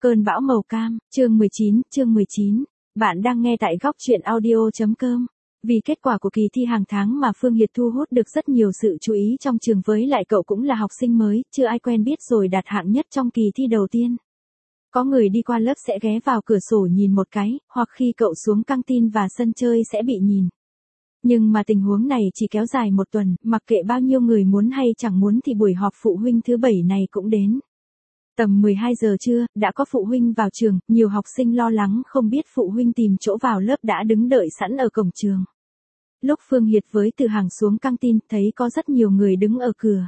Cơn bão màu cam, chương 19. Bạn đang nghe tại góc truyện audio.com. Vì kết quả của kỳ thi hàng tháng mà Phương Hiệt thu hút được rất nhiều sự chú ý trong trường, với lại cậu cũng là học sinh mới, chưa ai quen biết rồi đạt hạng nhất trong kỳ thi đầu tiên. Có người đi qua lớp sẽ ghé vào cửa sổ nhìn một cái, hoặc khi cậu xuống căng tin và sân chơi sẽ bị nhìn. Nhưng mà tình huống này chỉ kéo dài một tuần, mặc kệ bao nhiêu người muốn hay chẳng muốn thì buổi họp phụ huynh thứ 7 này cũng đến. Tầm 12 giờ trưa, đã có phụ huynh vào trường, nhiều học sinh lo lắng không biết phụ huynh tìm chỗ vào lớp đã đứng đợi sẵn ở cổng trường. Lúc Phương Hiệt với Từ Hàng xuống căng tin, thấy có rất nhiều người đứng ở cửa.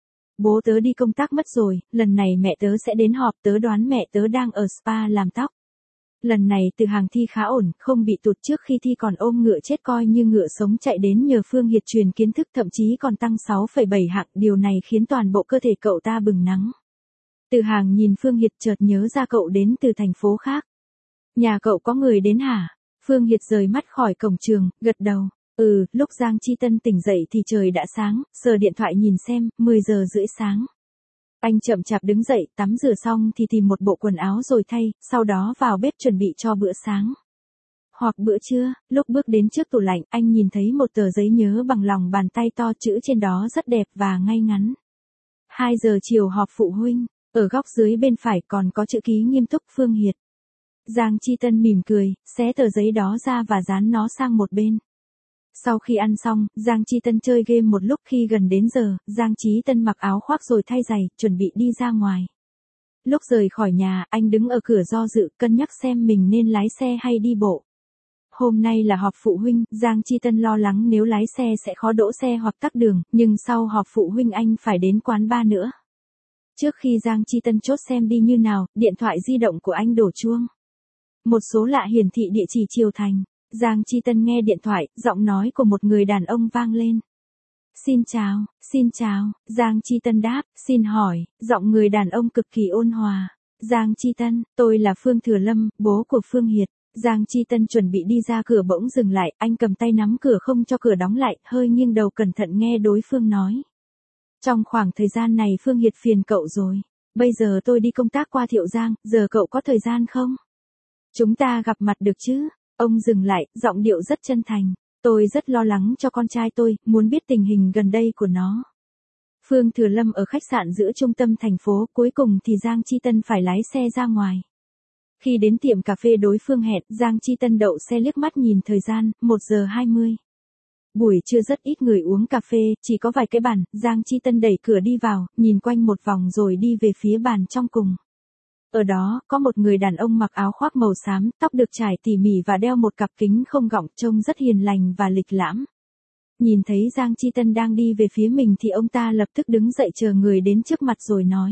Bố tớ đi công tác mất rồi, lần này mẹ tớ sẽ đến họp, tớ đoán mẹ tớ đang ở spa làm tóc. Lần này Từ Hàng thi khá ổn, không bị tụt, trước khi thi còn ôm ngựa chết coi như ngựa sống chạy đến nhờ Phương Hiệt truyền kiến thức, thậm chí còn tăng 6,7 hạng, điều này khiến toàn bộ cơ thể cậu ta bừng nắng. Từ Hàng nhìn Phương Hiệt chợt nhớ ra cậu đến từ thành phố khác. Nhà cậu có người đến hả? Phương Hiệt rời mắt khỏi cổng trường, gật đầu. Lúc Giang Chi Tân tỉnh dậy thì trời đã sáng, sờ điện thoại nhìn xem, 10 giờ rưỡi sáng. Anh chậm chạp đứng dậy, tắm rửa xong thì tìm một bộ quần áo rồi thay, sau đó vào bếp chuẩn bị cho bữa sáng. Hoặc bữa trưa, lúc bước đến trước tủ lạnh, anh nhìn thấy một tờ giấy nhớ bằng lòng bàn tay to, chữ trên đó rất đẹp và ngay ngắn. 2 giờ chiều họp phụ huynh. Ở góc dưới bên phải còn có chữ ký nghiêm túc Phương Hiệt. Giang Chi Tân mỉm cười, xé tờ giấy đó ra và dán nó sang một bên. Sau khi ăn xong, Giang Chi Tân chơi game một lúc, khi gần đến giờ, Giang Chí Tân mặc áo khoác rồi thay giày, chuẩn bị đi ra ngoài. Lúc rời khỏi nhà, anh đứng ở cửa do dự, cân nhắc xem mình nên lái xe hay đi bộ. Hôm nay là họp phụ huynh, Giang Chi Tân lo lắng nếu lái xe sẽ khó đỗ xe hoặc tắc đường, nhưng sau họp phụ huynh anh phải đến quán bar nữa. Trước khi Giang Chi Tân chốt xem đi như nào, điện thoại di động của anh đổ chuông. Một số lạ hiển thị địa chỉ Triều Thành. Giang Chi Tân nghe điện thoại, giọng nói của một người đàn ông vang lên. Xin chào, Giang Chi Tân đáp, xin hỏi, giọng người đàn ông cực kỳ ôn hòa. Giang Chi Tân, tôi là Phương Thừa Lâm, bố của Phương Hiệt. Giang Chi Tân chuẩn bị đi ra cửa bỗng dừng lại, anh cầm tay nắm cửa không cho cửa đóng lại, hơi nghiêng đầu cẩn thận nghe đối phương nói. Trong khoảng thời gian này Phương Hiệt phiền cậu rồi. Bây giờ tôi đi công tác qua Thiệu Giang, giờ cậu có thời gian không? Chúng ta gặp mặt được chứ? Ông dừng lại, giọng điệu rất chân thành. Tôi rất lo lắng cho con trai tôi, muốn biết tình hình gần đây của nó. Phương Thừa Lâm ở khách sạn giữa trung tâm thành phố, cuối cùng thì Giang Chi Tân phải lái xe ra ngoài. Khi đến tiệm cà phê đối phương hẹn, Giang Chi Tân đậu xe liếc mắt nhìn thời gian, 1 giờ 20. Buổi trưa rất ít người uống cà phê, chỉ có vài cái bàn, Giang Chi Tân đẩy cửa đi vào, nhìn quanh một vòng rồi đi về phía bàn trong cùng. Ở đó, có một người đàn ông mặc áo khoác màu xám, tóc được trải tỉ mỉ và đeo một cặp kính không gọng, trông rất hiền lành và lịch lãm. Nhìn thấy Giang Chi Tân đang đi về phía mình thì ông ta lập tức đứng dậy chờ người đến trước mặt rồi nói.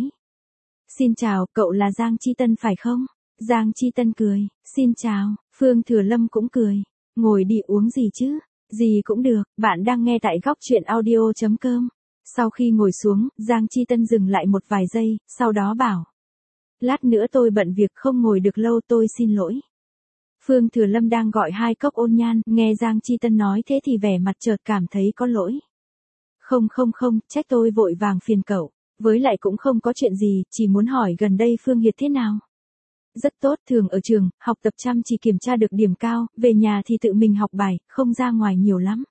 Xin chào, cậu là Giang Chi Tân phải không? Giang Chi Tân cười, xin chào, Phương Thừa Lâm cũng cười. Ngồi đi, uống gì chứ? Gì cũng được, bạn đang nghe tại góc truyện audio.com. Sau khi ngồi xuống, Giang Chi Tân dừng lại một vài giây, sau đó bảo. Lát nữa tôi bận việc không ngồi được lâu, tôi xin lỗi. Phương Thừa Lâm đang gọi 2 cốc ôn nhan, nghe Giang Chi Tân nói thế thì vẻ mặt chợt cảm thấy có lỗi. Không, trách tôi vội vàng phiền cậu. Với lại cũng không có chuyện gì, chỉ muốn hỏi gần đây Phương Hiệt thế nào? Rất tốt, thường ở trường, học tập chăm chỉ, kiểm tra được điểm cao, về nhà thì tự mình học bài, không ra ngoài nhiều lắm.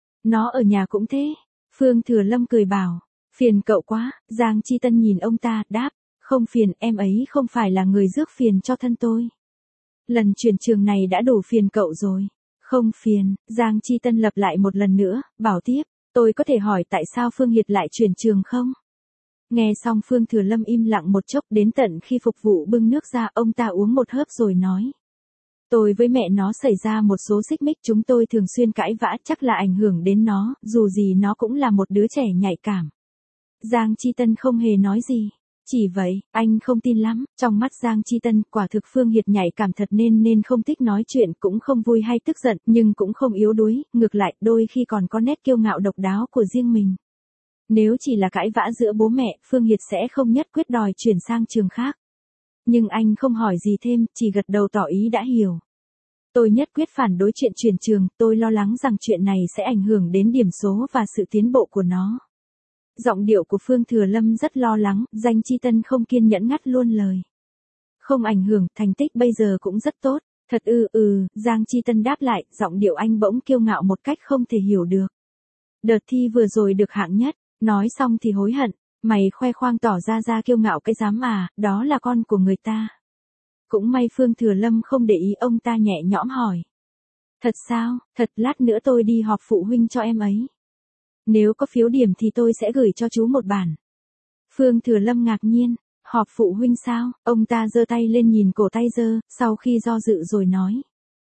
Nó ở nhà cũng thế. Phương Thừa Lâm cười bảo, phiền cậu quá. Giang Chi Tân nhìn ông ta, đáp, không phiền, em ấy không phải là người rước phiền cho thân tôi. Lần chuyển trường này đã đủ phiền cậu rồi. Không phiền, Giang Chi Tân lặp lại một lần nữa, bảo tiếp, tôi có thể hỏi tại sao Phương Hiệt lại chuyển trường không? Nghe xong Phương Thừa Lâm im lặng một chốc, đến tận khi phục vụ bưng nước ra, ông ta uống một hớp rồi nói. Tôi với mẹ nó xảy ra một số xích mích, chúng tôi thường xuyên cãi vã, chắc là ảnh hưởng đến nó, dù gì nó cũng là một đứa trẻ nhạy cảm. Giang Chi Tân không hề nói gì. Chỉ vậy, anh không tin lắm, trong mắt Giang Chi Tân, quả thực Phương Hiệt nhạy cảm thật nên không thích nói chuyện, cũng không vui hay tức giận, nhưng cũng không yếu đuối, ngược lại, đôi khi còn có nét kiêu ngạo độc đáo của riêng mình. Nếu chỉ là cãi vã giữa bố mẹ, Phương Hiệt sẽ không nhất quyết đòi chuyển sang trường khác. Nhưng anh không hỏi gì thêm, chỉ gật đầu tỏ ý đã hiểu. Tôi nhất quyết phản đối chuyện chuyển trường, tôi lo lắng rằng chuyện này sẽ ảnh hưởng đến điểm số và sự tiến bộ của nó. Giọng điệu của Phương Thừa Lâm rất lo lắng, Giang Chi Tân không kiên nhẫn ngắt luôn lời. Không ảnh hưởng, thành tích bây giờ cũng rất tốt. Thật Giang Chi Tân đáp lại, giọng điệu anh bỗng kiêu ngạo một cách không thể hiểu được. Đợt thi vừa rồi được hạng nhất, nói xong thì hối hận, mày khoe khoang tỏ ra kiêu ngạo cái dám à, đó là con của người ta. Cũng may Phương Thừa Lâm không để ý, ông ta nhẹ nhõm hỏi. Thật sao, thật, lát nữa tôi đi họp phụ huynh cho em ấy. Nếu có phiếu điểm thì tôi sẽ gửi cho chú một bản. Phương Thừa Lâm ngạc nhiên, họp phụ huynh sao, ông ta giơ tay lên nhìn cổ tay giơ, sau khi do dự rồi nói.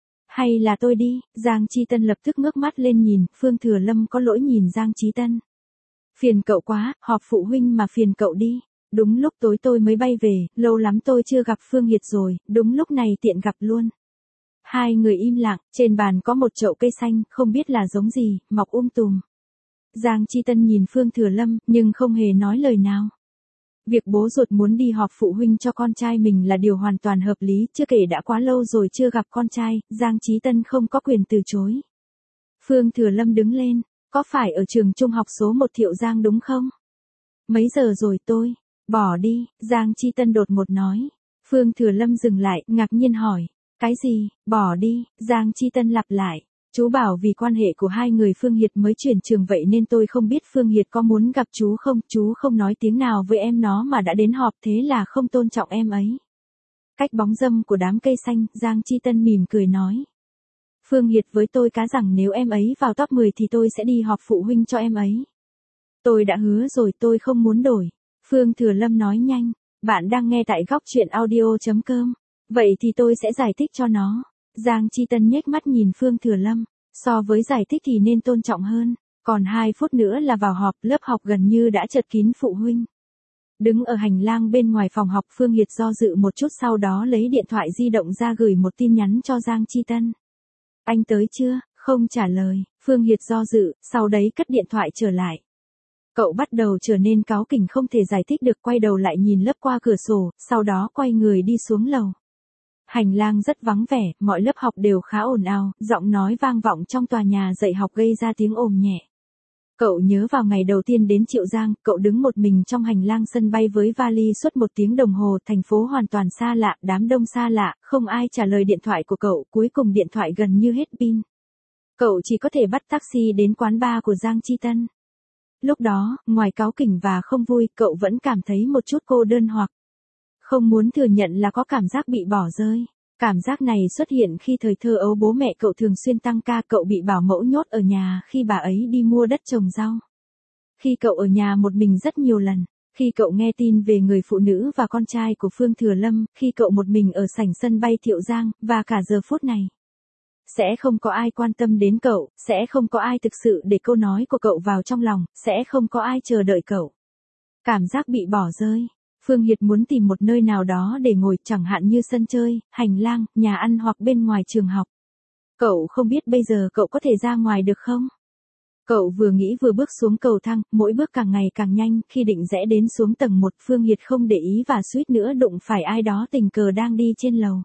Hay là tôi đi, Giang Chi Tân lập tức ngước mắt lên nhìn, Phương Thừa Lâm có lỗi nhìn Giang Chí Tân. Phiền cậu quá, họp phụ huynh mà phiền cậu đi. Đúng lúc tối tôi mới bay về, lâu lắm tôi chưa gặp Phương Hiệt rồi, đúng lúc này tiện gặp luôn. Hai người im lặng, trên bàn có một chậu cây xanh, không biết là giống gì, mọc tùm. Giang Chi Tân nhìn Phương Thừa Lâm, nhưng không hề nói lời nào. Việc bố ruột muốn đi họp phụ huynh cho con trai mình là điều hoàn toàn hợp lý, chưa kể đã quá lâu rồi chưa gặp con trai, Giang Chí Tân không có quyền từ chối. Phương Thừa Lâm đứng lên, có phải ở trường trung học số 1 Thiệu Giang đúng không? Mấy giờ rồi tôi? Bỏ đi, Giang Chi Tân đột ngột nói. Phương Thừa Lâm dừng lại, ngạc nhiên hỏi. Cái gì, bỏ đi, Giang Chi Tân lặp lại. Chú bảo vì quan hệ của hai người Phương Hiệt mới chuyển trường vậy nên tôi không biết Phương Hiệt có muốn gặp chú không, chú không nói tiếng nào với em nó mà đã đến họp, thế là không tôn trọng em ấy. Cách bóng râm của đám cây xanh, Giang Chi Tân mỉm cười nói. Phương Hiệt với tôi cá rằng nếu em ấy vào top 10 thì tôi sẽ đi họp phụ huynh cho em ấy. Tôi đã hứa rồi, tôi không muốn đổi. Phương Thừa Lâm nói nhanh, bạn đang nghe tại góc truyện audio.com. Vậy thì tôi sẽ giải thích cho nó. Giang Chi Tân nhếch mắt nhìn Phương Thừa Lâm, so với giải thích thì nên tôn trọng hơn. Còn 2 phút nữa là vào họp, lớp học gần như đã chật kín phụ huynh. Đứng ở hành lang bên ngoài phòng học, Phương Hiệt do dự một chút, sau đó lấy điện thoại di động ra gửi một tin nhắn cho Giang Chi Tân. Anh tới chưa? Không trả lời. Phương Hiệt do dự, sau đấy cất điện thoại trở lại. Cậu bắt đầu trở nên cáu kỉnh không thể giải thích được, quay đầu lại nhìn lớp qua cửa sổ, sau đó quay người đi xuống lầu. Hành lang rất vắng vẻ, mọi lớp học đều khá ồn ào, giọng nói vang vọng trong tòa nhà dạy học gây ra tiếng ồn nhẹ. Cậu nhớ vào ngày đầu tiên đến Triệu Giang, cậu đứng một mình trong hành lang sân bay với vali suốt 1 tiếng đồng hồ, thành phố hoàn toàn xa lạ, đám đông xa lạ, không ai trả lời điện thoại của cậu, cuối cùng điện thoại gần như hết pin. Cậu chỉ có thể bắt taxi đến quán bar của Giang Chi Tân. Lúc đó, ngoài cáu kỉnh và không vui, cậu vẫn cảm thấy một chút cô đơn hoặc không muốn thừa nhận là có cảm giác bị bỏ rơi. Cảm giác này xuất hiện khi thời thơ ấu bố mẹ cậu thường xuyên tăng ca, cậu bị bảo mẫu nhốt ở nhà khi bà ấy đi mua đất trồng rau. Khi cậu ở nhà một mình rất nhiều lần, khi cậu nghe tin về người phụ nữ và con trai của Phương Thừa Lâm, khi cậu một mình ở sảnh sân bay Thiệu Giang, và cả giờ phút này. Sẽ không có ai quan tâm đến cậu, sẽ không có ai thực sự để câu nói của cậu vào trong lòng, sẽ không có ai chờ đợi cậu. Cảm giác bị bỏ rơi. Phương Hiệt muốn tìm một nơi nào đó để ngồi, chẳng hạn như sân chơi, hành lang, nhà ăn hoặc bên ngoài trường học. Cậu không biết bây giờ cậu có thể ra ngoài được không? Cậu vừa nghĩ vừa bước xuống cầu thang, mỗi bước càng ngày càng nhanh, khi định rẽ đến xuống tầng 1, Phương Hiệt không để ý và suýt nữa đụng phải ai đó tình cờ đang đi trên lầu.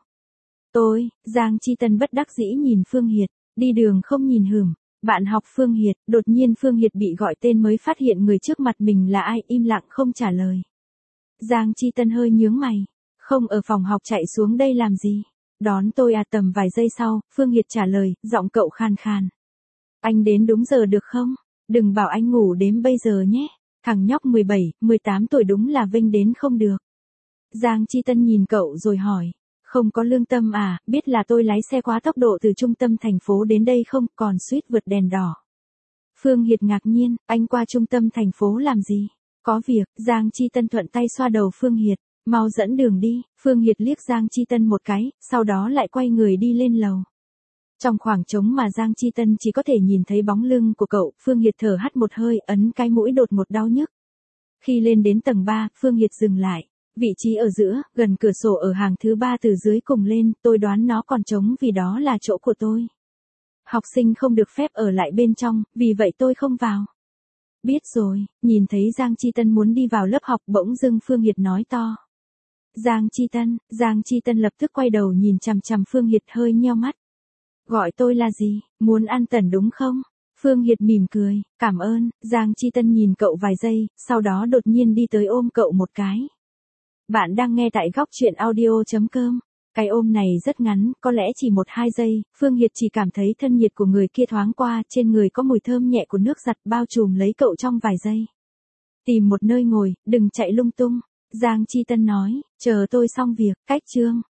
Giang Chi Tân bất đắc dĩ nhìn Phương Hiệt, đi đường không nhìn hửm. Bạn học Phương Hiệt, đột nhiên Phương Hiệt bị gọi tên mới phát hiện người trước mặt mình là ai, im lặng không trả lời. Giang Chi Tân hơi nhướng mày, không ở phòng học chạy xuống đây làm gì? Đón tôi à? Tầm vài giây sau, Phương Hiệt trả lời, giọng cậu khàn khàn. Anh đến đúng giờ được không? Đừng bảo anh ngủ đêm bây giờ nhé. Thằng nhóc 17, 18 tuổi đúng là vênh đến không được. Giang Chi Tân nhìn cậu rồi hỏi, không có lương tâm à, biết là tôi lái xe quá tốc độ từ trung tâm thành phố đến đây không, còn suýt vượt đèn đỏ. Phương Hiệt ngạc nhiên, anh qua trung tâm thành phố làm gì? Có việc, Giang Chi Tân thuận tay xoa đầu Phương Hiệt, mau dẫn đường đi. Phương Hiệt liếc Giang Chi Tân một cái, sau đó lại quay người đi lên lầu. Trong khoảng trống mà Giang Chi Tân chỉ có thể nhìn thấy bóng lưng của cậu, Phương Hiệt thở hắt một hơi, ấn cái mũi đột ngột đau nhức. Khi lên đến tầng 3, Phương Hiệt dừng lại. Vị trí ở giữa, gần cửa sổ ở hàng thứ 3 từ dưới cùng lên, tôi đoán nó còn trống vì đó là chỗ của tôi. Học sinh không được phép ở lại bên trong, vì vậy tôi không vào. Biết rồi, nhìn thấy Giang Chi Tân muốn đi vào lớp học, bỗng dưng Phương Hiệt nói to. Giang Chi Tân lập tức quay đầu nhìn chằm chằm Phương Hiệt hơi nheo mắt. Gọi tôi là gì, muốn ăn tần đúng không? Phương Hiệt mỉm cười, cảm ơn. Giang Chi Tân nhìn cậu vài giây, sau đó đột nhiên đi tới ôm cậu một cái. Bạn đang nghe tại góc chuyện audio.com. Cái ôm này rất ngắn, có lẽ chỉ 1-2 giây, Phương Hiệt chỉ cảm thấy thân nhiệt của người kia thoáng qua, trên người có mùi thơm nhẹ của nước giặt bao trùm lấy cậu trong vài giây. Tìm một nơi ngồi, đừng chạy lung tung, Giang Chi Tân nói, chờ tôi xong việc, cách chương.